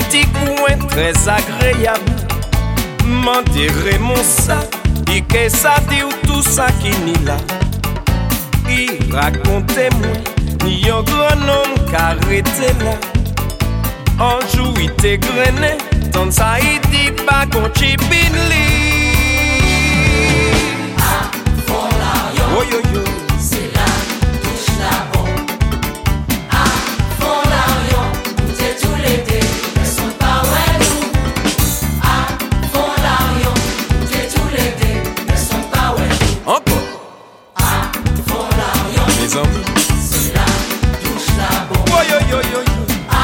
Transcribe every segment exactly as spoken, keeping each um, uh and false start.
petit coin très agréable. M'enterrer mon sac, et que ça dit ou tout ça qui n'y là. Il racontez-moi, ni un grand homme carrété là. Un jour il t'est grené, tant ça il dit pas qu'on chipine li. Ah, fond l'arion, oh, yo, yo. c'est là, touche la bombe. Ah, fond l'arion, t'es tous les dés, elles sont pas ouais nous. Ah, fond l'arion, t'es tous les dés, elles sont pas ouais nous. Encore. Ah, fond l'arion, mes amis, c'est là, touche la bombe. oh, yo, yo, yo, yo.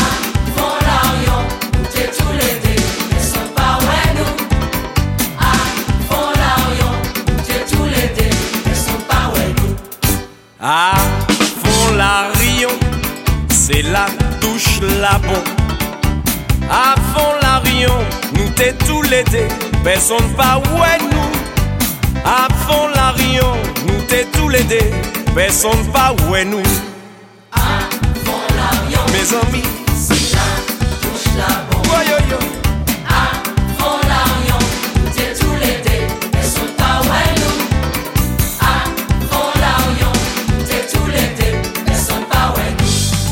Ah, fond l'arion, c'est là, touche la bombe. À fond l'arion, nous t'es tous les deux, personne pas ouais nous. À fond l'arion, nous t'es tous les deux, personne pas ouais nous. ah, fond l'arion, mes amis, c'est là, touche la bombe. oh, yo, yo. Ah, fond l'arion, t'es tous les deux, personne pas ouais nous. Ah, fond l'arion, t'es tous les deux, personne pas ouais nous.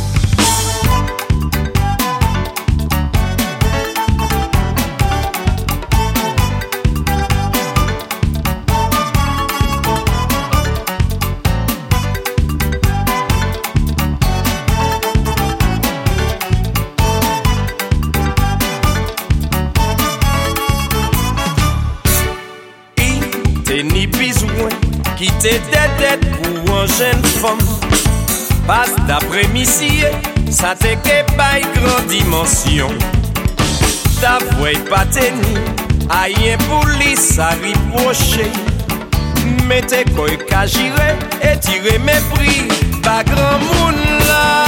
Ni besoin quitter des dettes pour une jeune femme. Passe d'après-midi, ça te que pas grande dimension. Ta voix pas tenue, aïe police à ripocher. Mettez quoi qu'à girer et tirer mes prix, pas grand monde là.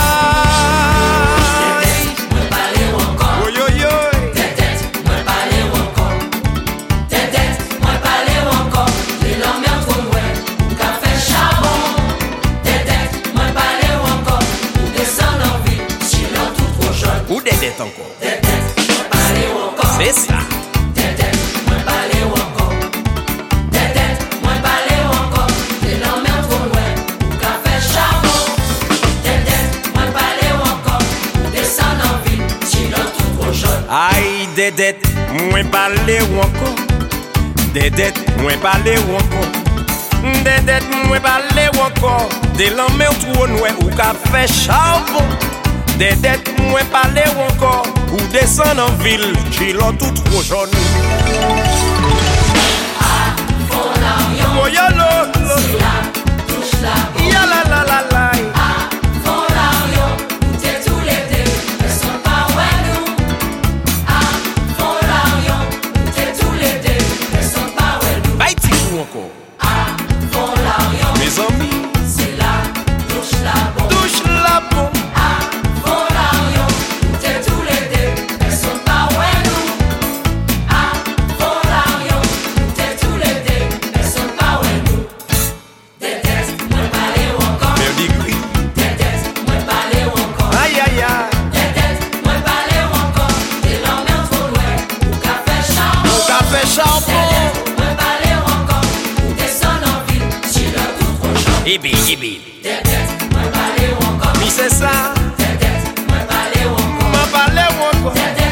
Ou des dettes encore. Des dettes, moi parler ou encore. C'est ça. Des dettes, moi parler ou encore. Des dettes, moi parler ou encore. Des l'emmerde trop loin, ou café charbon. Des dettes, moi parler ou encore. Ou descendre en ville, si l'on tout trop jaune. Aïe, des dettes, moi parler ou encore. Des dettes, moi parler ou encore. Des dettes, moi parler ou encore. Des l'emmerde trop loin, ou café charbon. Des dettes, moi parler ou encore. Ou descendre en ville, j'ai l'eau tout trop jaune. Ah, fond l'arion, oh, y'a l'eau, c'est là, touche la bombe. y'a la la la la. Ah, fond l'arion, t'es tous les deux, elles sont pas ouais nous. Ah, fond l'arion, t'es tous les deux, elles sont pas ouais nous. Bye, petit coup encore. Ah, fond l'arion, Mes amis, c'est là, touche la bombe. touche la bombe. Ah, fond l'arion, t'es tous les deux, elles sont pas ouais nous. Ah, fond l'arion, t'es tous les deux, elles sont pas ouais nous. Des dettes, moi parler ou encore. Merdi gris. Des dettes, moi parler ou encore. Aïe aïe aïe. Des dettes, moi parler ou encore. Des l'emmerde trop loin, ou café charbon. Au café Des charbon. dettes, moi parler ou encore. Ou descendre en ville, si l'on tout trop jaune. Ibi, ibi. Des dettes, moi parler ou encore. Mi c'est ça. Des dettes, moi parler ou encore. M'en parler ou encore. Des dettes,